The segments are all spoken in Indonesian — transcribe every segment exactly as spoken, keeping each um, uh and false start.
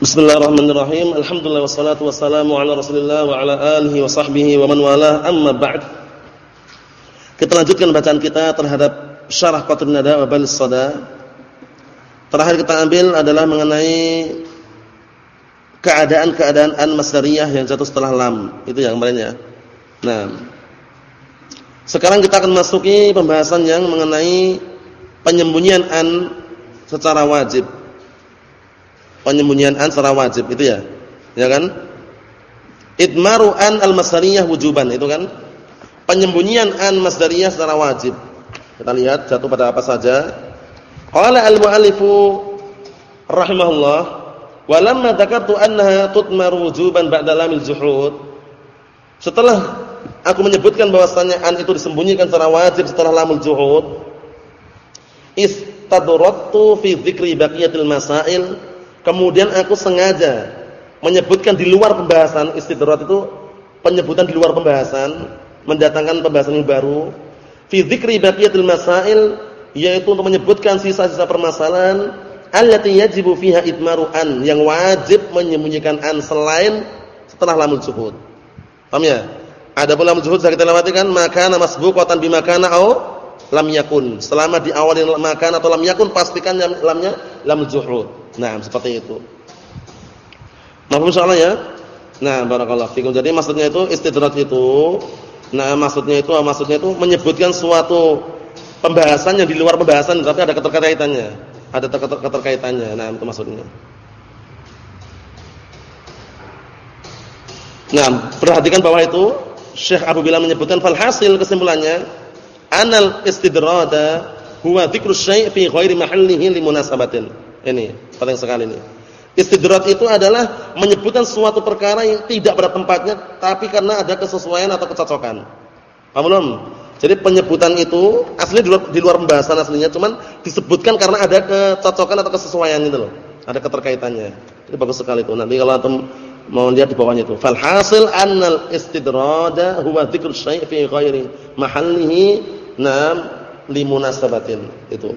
Bismillahirrahmanirrahim. Alhamdulillah wassalatu wassalamu ala Rasulillah wa ala alihi wa sahbihi wa man walah. Amma ba'd. Kita lanjutkan bacaan kita terhadap Syarah Qatrun Nada wa Balis Sada. Terakhir kita ambil adalah mengenai keadaan-keadaan an masdariyah yang jatuh setelah lam. Itu yang kemarin ya. Nah, sekarang kita akan masuki pembahasan yang mengenai penyembunyian an secara wajib. Penyembunyian an secara wajib itu ya. Ya kan? Idmaru an al-masdariyah wujuban itu kan. Penyembunyian an masdariyah secara wajib. Kita lihat jatuh pada apa saja. Qala al-mu'allifu rahimahullah wa lamma dzakartu annaha tutmaru wujuban ba'da lamil juhud. Setelah aku menyebutkan bahwasannya an itu disembunyikan secara wajib setelah lamul juhud, istadrattu fi dzikri baqiyatil masail. Kemudian aku sengaja menyebutkan di luar pembahasan. Istidrat itu penyebutan di luar pembahasan, mendatangkan pembahasan yang baru. Fi dzikri baqiyatil masail, yaitu untuk menyebutkan sisa-sisa permasalahan allati yajibu fiha idmaru an, yang wajib menyembunyikan an selain setelah lamul juhud. Paham ya? Adapun lamul juhud sudah kita lewati kan, makana masbuqatan bimakana au lam yakun. Selama diawali makana atau lam yakun, pastikan lamnya lamul juhud. Nah, seperti itu. Nah, insyaallah ya. Nah, barakallahu fikum. Jadi maksudnya itu istidrak itu, nah maksudnya itu maksudnya itu menyebutkan suatu pembahasan yang di luar pembahasan tapi ada keterkaitannya. Ada keterkaitannya. Nah, itu maksudnya. Nah, perhatikan bahwa itu Syekh Abu Bilal menyebutkan fal hasil, kesimpulannya anal istidrada huwa dzikru syai' fi ghairi mahallihi limunasabatin. Ini penting sekali ini. Istidrat itu adalah menyebutkan suatu perkara yang tidak pada tempatnya tapi karena ada kesesuaian atau kecocokan. Paham belum? Jadi penyebutan itu aslinya di luar, di luar pembahasan aslinya, cuman disebutkan karena ada kecocokan atau kesesuaian itu loh. Ada keterkaitannya. Ini bagus sekali itu. Nanti kalau antum mau lihat di bawahnya itu. Fal hasil annal istidrada huwa dzikru syai' fi ghairi mahallihi nam limunasabatin. Itu.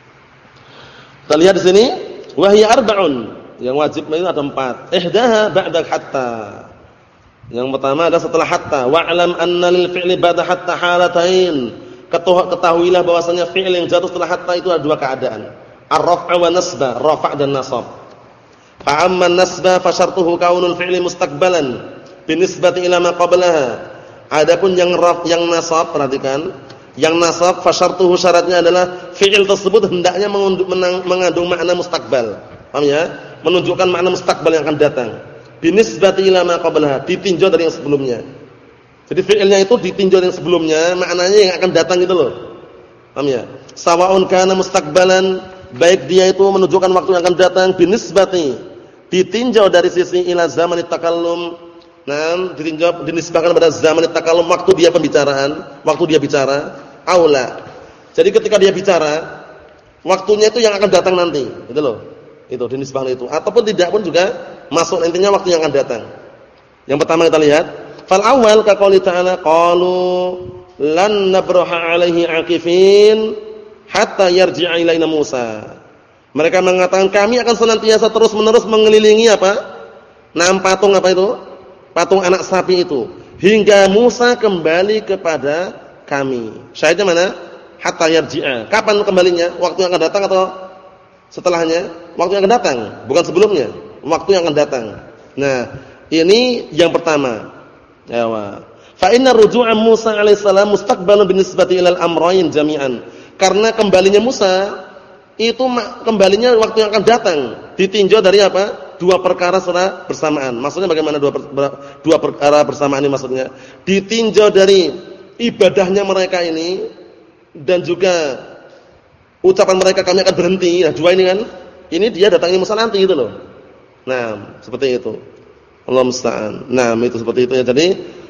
Kita lihat di sini, wahya arba'un. Yang wajib itu ada empat. Ihdaha ba'da hatta. Yang pertama adalah setelah hatta. Wa'lam anna lil fi'li ba'da hatta halatain. Ketahuilah bahwasanya fi'il yang jatuh setelah hatta itu ada dua keadaan. Ar-raf'a wa nasba, rafa' dan nasab. Fa amma an-nasba fa syartuhu kaunul fi'li mustaqbalan binisbati ila ma qablaha. Adapun yang raf, yang nasab, perhatikan. Yang nasab fasyartuhu, syaratnya adalah fi'il tersebut hendaknya mengandung makna mustakbal. Paham ya? Menunjukkan makna mustakbal yang akan datang. Binisbati ila ma qablaha, ditinjau dari yang sebelumnya. Jadi fi'ilnya itu ditinjau dari yang sebelumnya, maknanya yang akan datang itu loh. Paham ya? Sawa'un kana mustakbalan, baik dia itu menunjukkan waktu yang akan datang, binisbati, ditinjau dari sisi ila zamanit takallum. Nah, ditinjau dinisbahkan pada zaman takallum, waktu dia pembicaraan, waktu dia bicara, aula. Jadi ketika dia bicara, waktunya itu yang akan datang nanti, gitu loh. Itu dinisbahkan itu. Ataupun tidak pun juga masuk, intinya waktu yang akan datang. Yang pertama kita lihat, fal awal ka qouli ta'ala qalu lan nabraha 'alaihi 'akifin hatta yarji'a ilaina Musa. Mereka mengatakan kami akan senantiasa terus-menerus mengelilingi apa? Nam patung apa itu? Patung anak sapi itu hingga Musa kembali kepada kami. Syahidnya mana? Hatta yarji'a. Kapan kembalinya? Waktu yang akan datang atau setelahnya? Waktu yang akan datang, bukan sebelumnya. Waktu yang akan datang. Nah, ini yang pertama. Ya wa. Fa inna ruju'a Musa alaihissalam mustaqbalun binisbati ilal amrayn jami'an. Karena kembalinya Musa itu kembalinya waktu yang akan datang, ditinjau dari apa? Dua perkara secara bersamaan. Maksudnya bagaimana dua per, dua perkara bersamaan ini maksudnya? Ditinjau dari ibadahnya mereka ini dan juga ucapan mereka kami akan berhenti. Nah, dua ini kan. Ini dia datangnya Musa nanti gitu loh. Nah, seperti itu. Allah musta'an. Nah, itu seperti itu ya. Jadi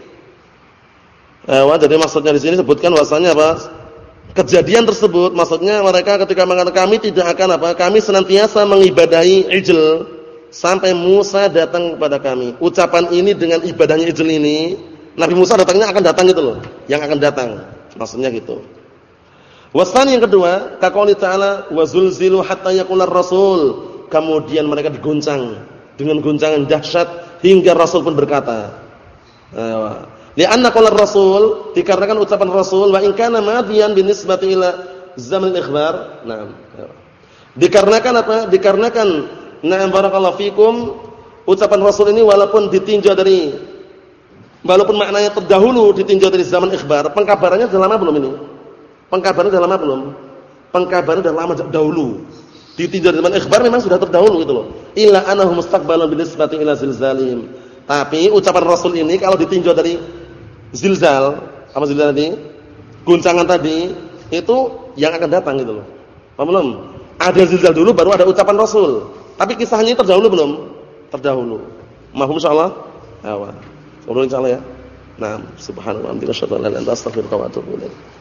eh, jadi maksudnya di sini sebutkan bahasanya apa? Kejadian tersebut maksudnya mereka ketika mengatakan kami tidak akan apa? Kami senantiasa mengibadahi ijl sampai Musa datang kepada kami. Ucapan ini dengan ibadahnya ijl ini, Nabi Musa datangnya akan datang gitu loh, yang akan datang. Maksudnya gitu. Wasani yang kedua, kaqouli ta'ala wa zulzilu hatta yaqular rasul. Kemudian mereka diguncang dengan guncangan dahsyat hingga Rasul pun berkata, li'anna qala Rasul, dikarenakan ucapan Rasul, wa in kana madiyan binisbati ila zaman al-ikhbar. Naam. Dikarenakan apa? Dikarenakan na'am barakallahu fikum, ucapan Rasul ini walaupun ditinjau dari walaupun maknanya terdahulu ditinjau dari zaman ikhbar, pengkabarannya sudah lama belum ini? Pengkabarannya sudah lama belum? Pengkabarannya sudah lama dahulu. Ditinjau dari zaman ikhbar memang sudah terdahulu gitu loh. Illa anahu mustaqbalun binisbati ila zilzalihim. Tapi ucapan Rasul ini kalau ditinjau dari zilzal, apa zilzal tadi? Guncangan tadi, itu yang akan datang gitu loh. Paham belum? Ada zilzal dulu baru ada ucapan Rasul. Tapi kisahnya terdahulu belum? Terdahulu. Mahum insyaallah? Awa. Ngobrol insyaallah ya. Nah, subhanallah wa bihamdihi asyhadu an la ilaha illa anta astaghfiruka wa atubu ilaik.